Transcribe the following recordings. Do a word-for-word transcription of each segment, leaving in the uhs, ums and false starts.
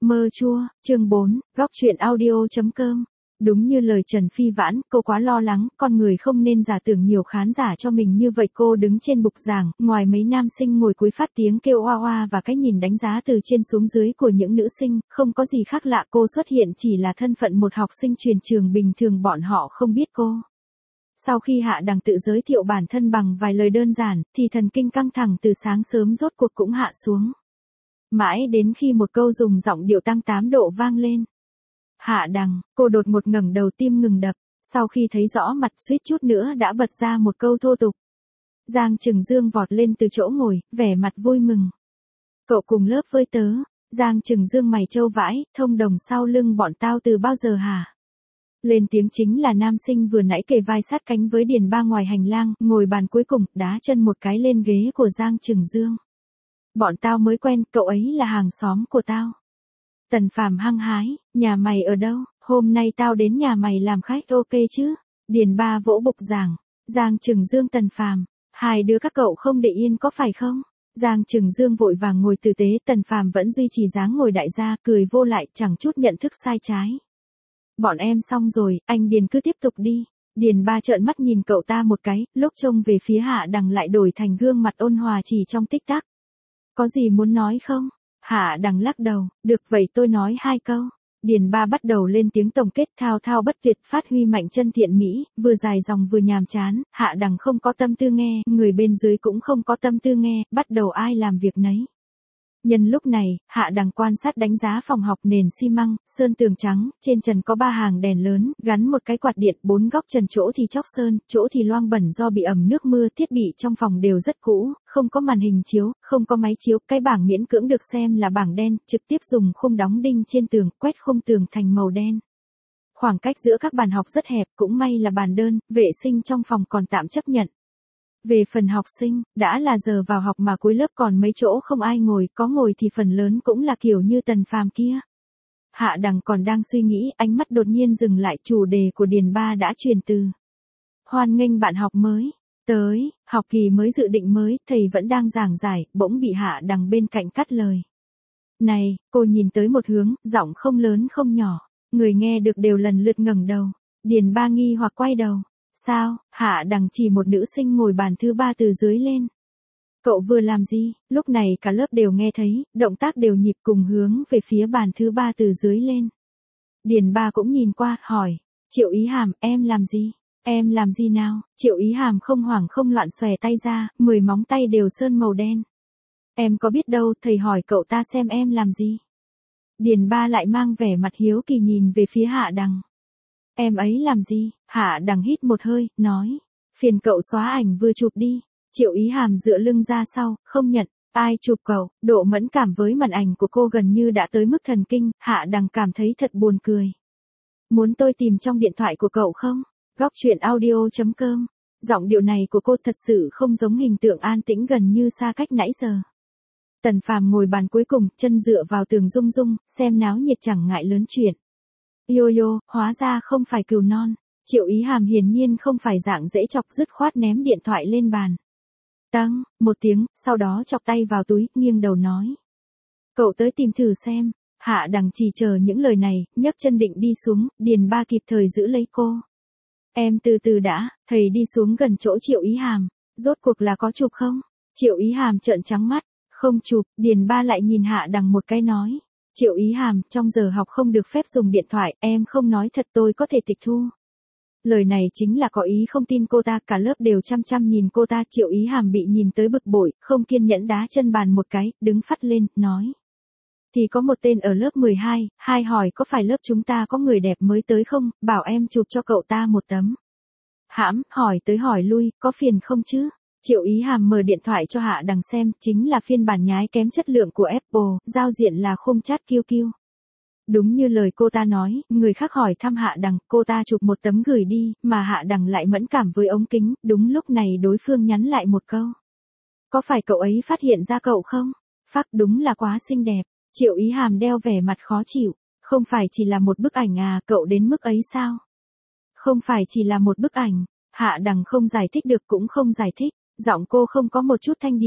Mơ chua, chương bốn, góc truyện audio.com. Đúng như lời Trần Phi Vãn, cô quá lo lắng, con người không nên giả tưởng nhiều khán giả cho mình như vậy. Cô đứng trên bục giảng, ngoài mấy nam sinh ngồi cúi phát tiếng kêu oa oa và cái nhìn đánh giá từ trên xuống dưới của những nữ sinh, không có gì khác lạ. Cô xuất hiện chỉ là thân phận một học sinh truyền trường bình thường, bọn họ không biết cô. Sau khi Hạ Đằng tự giới thiệu bản thân bằng vài lời đơn giản, thì thần kinh căng thẳng từ sáng sớm rốt cuộc cũng hạ xuống. Mãi đến khi một câu dùng giọng điệu tăng tám độ vang lên. Hạ Đằng, cô đột ngột ngẩng đầu, tim ngừng đập, sau khi thấy rõ mặt suýt chút nữa đã bật ra một câu thô tục. Giang Trừng Dương vọt lên từ chỗ ngồi, vẻ mặt vui mừng. Cậu cùng lớp với tớ. Giang Trừng Dương mày trâu vãi, thông đồng sau lưng bọn tao từ bao giờ hả? Lên tiếng chính là nam sinh vừa nãy kề vai sát cánh với Điền Ba ngoài hành lang, ngồi bàn cuối cùng, đá chân một cái lên ghế của Giang Trừng Dương. Bọn tao mới quen, cậu ấy là hàng xóm của tao. Tần Phàm hăng hái, nhà mày ở đâu? Hôm nay tao đến nhà mày làm khách, ok chứ? Điền Ba vỗ bục giảng. Giang Trừng Dương, Tần Phàm, hai đứa các cậu không để yên có phải không? Giang Trừng Dương vội vàng ngồi tử tế, Tần Phàm vẫn duy trì dáng ngồi đại gia, cười vô lại, chẳng chút nhận thức sai trái. Bọn em xong rồi, anh Điền cứ tiếp tục đi. Điền Ba trợn mắt nhìn cậu ta một cái, lúc trông về phía Hạ Đằng lại đổi thành gương mặt ôn hòa chỉ trong tích tắc. Có gì muốn nói không? Hạ Đằng lắc đầu, được vậy tôi nói hai câu. Điền Ba bắt đầu lên tiếng tổng kết, thao thao bất tuyệt, phát huy mạnh chân thiện mỹ, vừa dài dòng vừa nhàm chán. Hạ Đằng không có tâm tư nghe, người bên dưới cũng không có tâm tư nghe, bắt đầu ai làm việc nấy. Nhân lúc này, Hạ Đằng quan sát đánh giá phòng học, nền xi măng, sơn tường trắng, trên trần có ba hàng đèn lớn, gắn một cái quạt điện, bốn góc trần chỗ thì chóc sơn, chỗ thì loang bẩn do bị ẩm nước mưa, thiết bị trong phòng đều rất cũ, không có màn hình chiếu, không có máy chiếu, cái bảng miễn cưỡng được xem là bảng đen, trực tiếp dùng khung đóng đinh trên tường, quét khung tường thành màu đen. Khoảng cách giữa các bàn học rất hẹp, cũng may là bàn đơn, vệ sinh trong phòng còn tạm chấp nhận. Về phần học sinh, đã là giờ vào học mà cuối lớp còn mấy chỗ không ai ngồi, có ngồi thì phần lớn cũng là kiểu như Tần Phàm kia. Hạ Đằng còn đang suy nghĩ, ánh mắt đột nhiên dừng lại, chủ đề của Điền Ba đã truyền từ. Hoan nghênh bạn học mới. Tới, học kỳ mới, dự định mới, thầy vẫn đang giảng giải, bỗng bị Hạ Đằng bên cạnh cắt lời. Này, cô nhìn tới một hướng, giọng không lớn không nhỏ, người nghe được đều lần lượt ngẩng đầu. Điền Ba nghi hoặc quay đầu. Sao? Hạ Đằng chỉ một nữ sinh ngồi bàn thứ ba từ dưới lên. Cậu vừa làm gì? Lúc này cả lớp đều nghe thấy, động tác đều nhịp cùng hướng về phía bàn thứ ba từ dưới lên. Điền Ba cũng nhìn qua, hỏi. Triệu Ý Hàm, em làm gì? Em làm gì nào? Triệu Ý Hàm không hoảng không loạn xòe tay ra, mười móng tay đều sơn màu đen. Em có biết đâu, thầy hỏi cậu ta xem em làm gì. Điền Ba lại mang vẻ mặt hiếu kỳ nhìn về phía Hạ Đằng. Em ấy làm gì? Hạ Đằng hít một hơi, nói. Phiền cậu xóa ảnh vừa chụp đi. Triệu Ý Hàm dựa lưng ra sau, không nhận. Ai chụp cậu? Độ mẫn cảm với màn ảnh của cô gần như đã tới mức thần kinh. Hạ Đằng cảm thấy thật buồn cười. Muốn tôi tìm trong điện thoại của cậu không? Góc truyện audio.com. Giọng điệu này của cô thật sự không giống hình tượng an tĩnh gần như xa cách nãy giờ. Tần Phàm ngồi bàn cuối cùng, chân dựa vào tường rung rung, xem náo nhiệt chẳng ngại lớn chuyện. Yo yo, hóa ra không phải cừu non. Triệu Ý Hàm hiển nhiên không phải dạng dễ chọc, dứt khoát ném điện thoại lên bàn. Tăng, một tiếng, sau đó chọc tay vào túi, nghiêng đầu nói. Cậu tới tìm thử xem. Hạ Đằng chỉ chờ những lời này, nhấc chân định đi xuống, Điền Ba kịp thời giữ lấy cô. Em từ từ đã, thầy đi xuống gần chỗ Triệu Ý Hàm. Rốt cuộc là có chụp không? Triệu Ý Hàm trợn trắng mắt. Không chụp. Điền Ba lại nhìn Hạ Đằng một cái nói. Triệu Ý Hàm, trong giờ học không được phép dùng điện thoại, em không nói thật tôi có thể tịch thu. Lời này chính là có ý không tin cô ta, cả lớp đều chăm chăm nhìn cô ta. Triệu Ý Hàm bị nhìn tới bực bội, không kiên nhẫn đá chân bàn một cái, đứng phắt lên, nói. Thì có một tên ở lớp mười hai, hai hỏi có phải lớp chúng ta có người đẹp mới tới không, bảo em chụp cho cậu ta một tấm. Hãm, hỏi tới hỏi lui, có phiền không chứ? Triệu Ý Hàm mở điện thoại cho Hạ Đằng xem, chính là phiên bản nhái kém chất lượng của Apple, giao diện là khung chat Q Q. Đúng như lời cô ta nói, người khác hỏi thăm Hạ Đằng, cô ta chụp một tấm gửi đi, mà Hạ Đằng lại mẫn cảm với ống kính, đúng lúc này đối phương nhắn lại một câu. Có phải cậu ấy phát hiện ra cậu không? Phác, đúng là quá xinh đẹp. Triệu Ý Hàm đeo vẻ mặt khó chịu, không phải chỉ là một bức ảnh à, cậu đến mức ấy sao? Không phải chỉ là một bức ảnh. Hạ Đằng không giải thích được cũng không giải thích. Giọng cô không có một chút thanh điệu.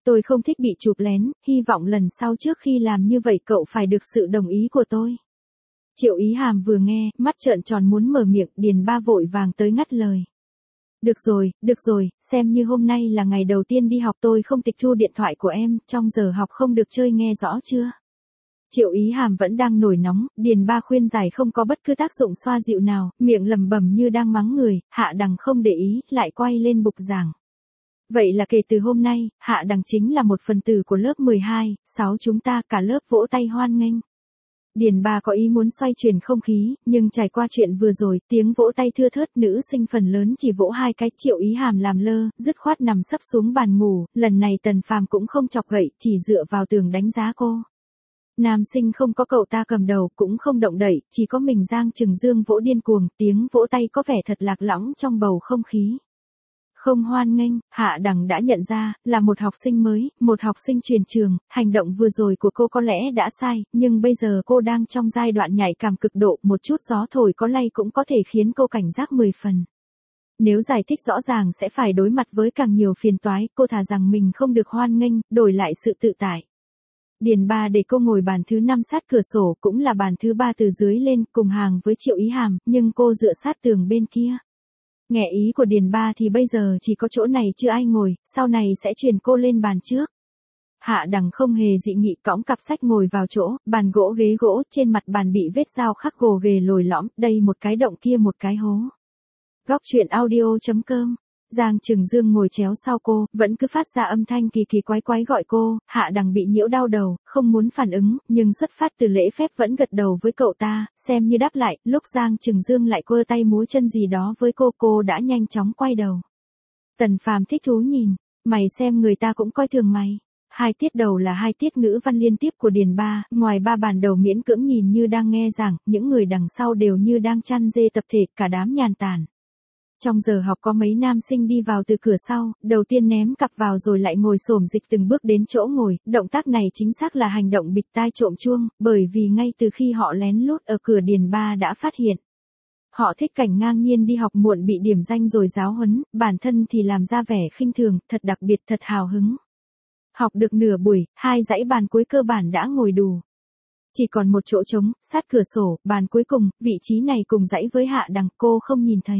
Tôi không thích bị chụp lén, hy vọng lần sau trước khi làm như vậy cậu phải được sự đồng ý của tôi. Triệu Ý Hàm vừa nghe, mắt trợn tròn muốn mở miệng, Điền Ba vội vàng tới ngắt lời. Được rồi, được rồi, xem như hôm nay là ngày đầu tiên đi học tôi không tịch thu điện thoại của em, trong giờ học không được chơi nghe rõ chưa? Triệu Ý Hàm vẫn đang nổi nóng, Điền Ba khuyên giải không có bất cứ tác dụng xoa dịu nào, miệng lẩm bẩm như đang mắng người, Hạ Đằng không để ý, lại quay lên bục giảng. Vậy là kể từ hôm nay, Hạ Đằng chính là một phần tử của lớp mười hai, sáu chúng ta cả lớp vỗ tay hoan nghênh. Điền Ba có ý muốn xoay chuyển không khí, nhưng trải qua chuyện vừa rồi, tiếng vỗ tay thưa thớt, nữ sinh phần lớn chỉ vỗ hai cái, Triệu Ý Hàm làm lơ, dứt khoát nằm sấp xuống bàn ngủ, lần này Tần Phàm cũng không chọc gậy, chỉ dựa vào tường đánh giá cô. Nam sinh không có cậu ta cầm đầu, cũng không động đậy, chỉ có mình Giang Trừng Dương vỗ điên cuồng, tiếng vỗ tay có vẻ thật lạc lõng trong bầu không khí. Không hoan nghênh, Hạ Đằng đã nhận ra, là một học sinh mới, một học sinh truyền trường, hành động vừa rồi của cô có lẽ đã sai, nhưng bây giờ cô đang trong giai đoạn nhạy cảm cực độ, một chút gió thổi có lay cũng có thể khiến cô cảnh giác mười phần. Nếu giải thích rõ ràng sẽ phải đối mặt với càng nhiều phiền toái, cô thà rằng mình không được hoan nghênh, đổi lại sự tự tại. Điền Ba để cô ngồi bàn thứ năm sát cửa sổ, cũng là bàn thứ ba từ dưới lên, cùng hàng với Triệu Ý Hàm, nhưng cô dựa sát tường bên kia. Nghe ý của Điền Ba thì bây giờ chỉ có chỗ này chưa ai ngồi, sau này sẽ chuyển cô lên bàn trước. Hạ Đằng không hề dị nghị, cõng cặp sách ngồi vào chỗ, bàn gỗ ghế gỗ, trên mặt bàn bị vết dao khắc gồ ghề lồi lõm, đây một cái động kia một cái hố. Góc truyện audio chấm com. Giang Trừng Dương ngồi chéo sau cô, vẫn cứ phát ra âm thanh kỳ kỳ quái quái gọi cô, Hạ Đằng bị nhiễu đau đầu, không muốn phản ứng, nhưng xuất phát từ lễ phép vẫn gật đầu với cậu ta, xem như đáp lại, lúc Giang Trừng Dương lại quơ tay múa chân gì đó với cô, cô đã nhanh chóng quay đầu. Tần Phàm thích thú nhìn, mày xem người ta cũng coi thường mày. Hai tiết đầu là hai tiết ngữ văn liên tiếp của Điền Ba, ngoài ba bàn đầu miễn cưỡng nhìn như đang nghe giảng, những người đằng sau đều như đang chăn dê tập thể, cả đám nhàn tản. Trong giờ học có mấy nam sinh đi vào từ cửa sau, đầu tiên ném cặp vào rồi lại ngồi xổm dịch từng bước đến chỗ ngồi, động tác này chính xác là hành động bịt tai trộm chuông, bởi vì ngay từ khi họ lén lút ở cửa Điền Ba đã phát hiện. Họ thích cảnh ngang nhiên đi học muộn bị điểm danh rồi giáo huấn, bản thân thì làm ra vẻ khinh thường, thật đặc biệt thật hào hứng. Học được nửa buổi, hai dãy bàn cuối cơ bản đã ngồi đủ. Chỉ còn một chỗ trống, sát cửa sổ, bàn cuối cùng, vị trí này cùng dãy với Hạ Đằng, cô không nhìn thấy.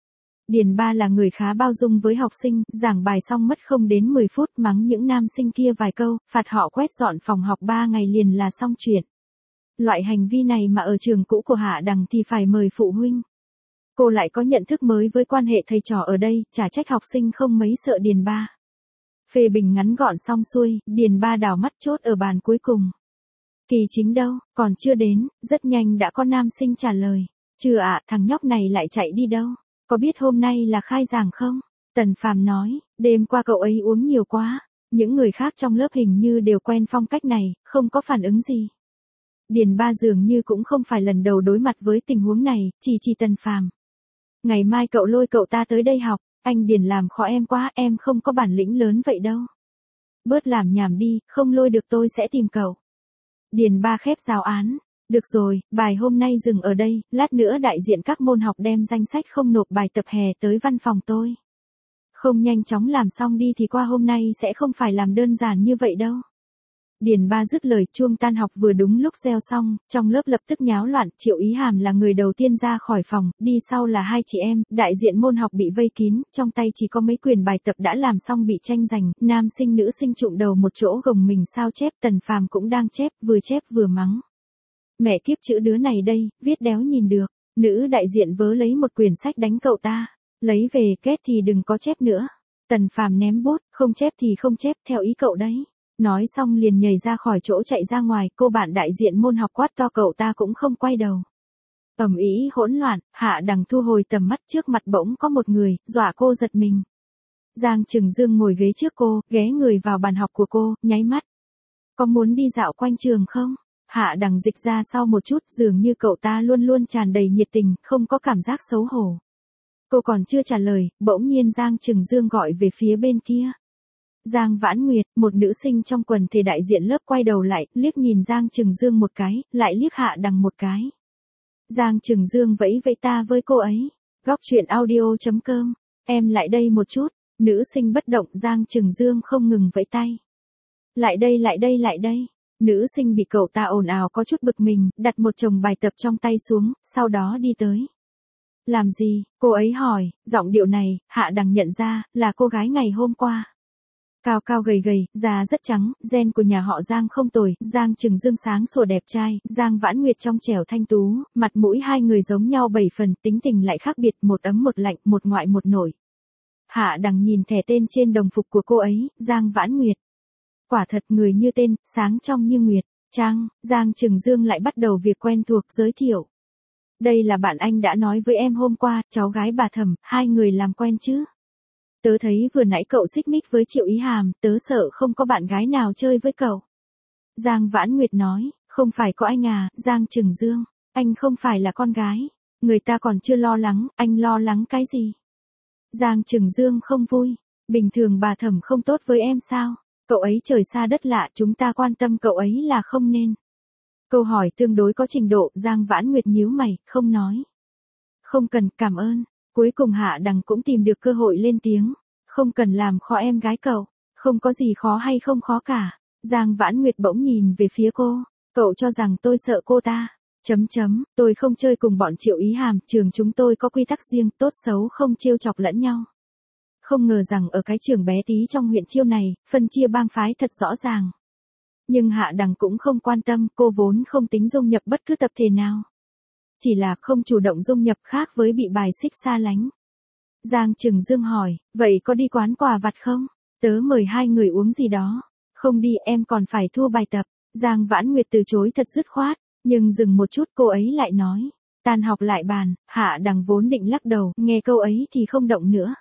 Điền Ba là người khá bao dung với học sinh, giảng bài xong mất không đến mười phút mắng những nam sinh kia vài câu, phạt họ quét dọn phòng học ba ngày liền là xong chuyện. Loại hành vi này mà ở trường cũ của Hạ Đằng thì phải mời phụ huynh. Cô lại có nhận thức mới với quan hệ thầy trò ở đây, chả trách học sinh không mấy sợ Điền Ba. Phê bình ngắn gọn xong xuôi, Điền Ba đảo mắt chốt ở bàn cuối cùng. Kỳ chính đâu, còn chưa đến, rất nhanh đã có nam sinh trả lời. Chưa ạ, thằng nhóc này lại chạy đi đâu? Có biết hôm nay là khai giảng không? Tần Phàm nói, đêm qua cậu ấy uống nhiều quá. Những người khác trong lớp hình như đều quen phong cách này, không có phản ứng gì. Điền Ba dường như cũng không phải lần đầu đối mặt với tình huống này, chỉ chỉ Tần Phàm. Ngày mai cậu lôi cậu ta tới đây học, anh Điền làm khó em quá, em không có bản lĩnh lớn vậy đâu. Bớt làm nhảm đi, không lôi được tôi sẽ tìm cậu. Điền Ba khép giáo án. Được rồi, bài hôm nay dừng ở đây, lát nữa đại diện các môn học đem danh sách không nộp bài tập hè tới văn phòng tôi. Không nhanh chóng làm xong đi thì qua hôm nay sẽ không phải làm đơn giản như vậy đâu. Điền Ba dứt lời, chuông tan học vừa đúng lúc reo xong, trong lớp lập tức nháo loạn, Triệu Ý Hàm là người đầu tiên ra khỏi phòng, đi sau là hai chị em, đại diện môn học bị vây kín, trong tay chỉ có mấy quyển bài tập đã làm xong bị tranh giành, nam sinh nữ sinh trụm đầu một chỗ gồng mình sao chép, Tần Phàm cũng đang chép, vừa chép vừa mắng. Mẹ kiếp chữ đứa này đây, viết đéo nhìn được, nữ đại diện vớ lấy một quyển sách đánh cậu ta, lấy về kết thì đừng có chép nữa. Tần Phàm ném bút, không chép thì không chép, theo ý cậu đấy. Nói xong liền nhảy ra khỏi chỗ chạy ra ngoài, cô bạn đại diện môn học quát to cậu ta cũng không quay đầu. Ầm ĩ hỗn loạn, Hạ Đằng thu hồi tầm mắt, trước mặt bỗng có một người, dọa cô giật mình. Giang Trừng Dương ngồi ghế trước cô, ghé người vào bàn học của cô, nháy mắt. Có muốn đi dạo quanh trường không? Hạ Đằng dịch ra sau một chút, dường như cậu ta luôn luôn tràn đầy nhiệt tình, không có cảm giác xấu hổ. Cô còn chưa trả lời, bỗng nhiên Giang Trừng Dương gọi về phía bên kia. Giang Vãn Nguyệt, một nữ sinh trong quần thể đại diện lớp quay đầu lại, liếc nhìn Giang Trừng Dương một cái, lại liếc Hạ Đằng một cái. Giang Trừng Dương vẫy vẫy ta với cô ấy. Góc truyện audio chấm com. Em lại đây một chút. Nữ sinh bất động, Giang Trừng Dương không ngừng vẫy tay. Lại đây lại đây lại đây. Nữ sinh bị cậu ta ồn ào có chút bực mình, đặt một chồng bài tập trong tay xuống, sau đó đi tới. Làm gì, cô ấy hỏi, giọng điệu này, Hạ Đằng nhận ra, là cô gái ngày hôm qua. Cao cao gầy gầy, da rất trắng, gen của nhà họ Giang không tồi, Giang Trừng Dương sáng sủa đẹp trai, Giang Vãn Nguyệt trong trẻo thanh tú, mặt mũi hai người giống nhau bảy phần, tính tình lại khác biệt, một ấm một lạnh, một ngoại một nổi. Hạ Đằng nhìn thẻ tên trên đồng phục của cô ấy, Giang Vãn Nguyệt. Quả thật người như tên, sáng trong như nguyệt. Trang, Giang Trừng Dương lại bắt đầu việc quen thuộc giới thiệu. Đây là bạn anh đã nói với em hôm qua, cháu gái bà Thẩm, hai người làm quen chứ. Tớ thấy vừa nãy cậu xích mích với Triệu Ý Hàm, tớ sợ không có bạn gái nào chơi với cậu. Giang Vãn Nguyệt nói, không phải có anh à, Giang Trừng Dương, anh không phải là con gái. Người ta còn chưa lo lắng, anh lo lắng cái gì? Giang Trừng Dương không vui, bình thường bà Thẩm không tốt với em sao? Cậu ấy trời xa đất lạ, chúng ta quan tâm cậu ấy là không nên. Câu hỏi tương đối có trình độ, Giang Vãn Nguyệt nhíu mày, không nói. Không cần, cảm ơn. Cuối cùng Hạ Đằng cũng tìm được cơ hội lên tiếng. Không cần làm khó em gái cậu. Không có gì khó hay không khó cả. Giang Vãn Nguyệt bỗng nhìn về phía cô. Cậu cho rằng tôi sợ cô ta. Chấm chấm, tôi không chơi cùng bọn Triệu Ý Hàm, trường chúng tôi có quy tắc riêng, tốt xấu không trêu chọc lẫn nhau. Không ngờ rằng ở cái trường bé tí trong huyện Chiêu này, phân chia bang phái thật rõ ràng. Nhưng Hạ Đằng cũng không quan tâm, cô vốn không tính dung nhập bất cứ tập thể nào. Chỉ là không chủ động dung nhập khác với bị bài xích xa lánh. Giang Trừng Dương hỏi, vậy có đi quán quà vặt không? Tớ mời hai người uống gì đó. Không đi, em còn phải thu bài tập. Giang Vãn Nguyệt từ chối thật dứt khoát, nhưng dừng một chút cô ấy lại nói. Tan học lại bàn, Hạ Đằng vốn định lắc đầu, nghe câu ấy thì không động nữa.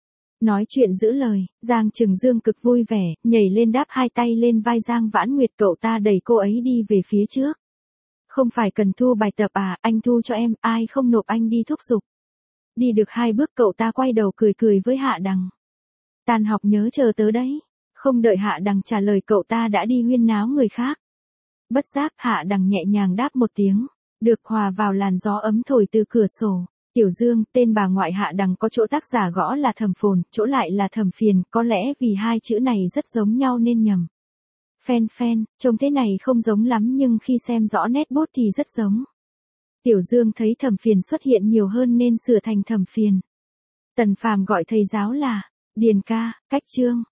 Nói chuyện giữ lời, Giang Trừng Dương cực vui vẻ, nhảy lên đáp hai tay lên vai Giang Vãn Nguyệt, cậu ta đẩy cô ấy đi về phía trước. Không phải cần thu bài tập à, anh thu cho em, ai không nộp anh đi thúc giục. Đi được hai bước cậu ta quay đầu cười cười với Hạ Đằng. Tan học nhớ chờ tớ đấy. Không đợi Hạ Đằng trả lời cậu ta đã đi huyên náo người khác. Bất giác Hạ Đằng nhẹ nhàng đáp một tiếng, được hòa vào làn gió ấm thổi từ cửa sổ. Tiểu Dương, tên bà ngoại Hạ Đằng có chỗ tác giả gõ là Thẩm Phồn, chỗ lại là Thẩm Phiền, có lẽ vì hai chữ này rất giống nhau nên nhầm. Phen phen, trông thế này không giống lắm nhưng khi xem rõ nét bút thì rất giống. Tiểu Dương thấy Thẩm Phiền xuất hiện nhiều hơn nên sửa thành Thẩm Phiền. Tần Phàm gọi thầy giáo là Điền ca, cách chương.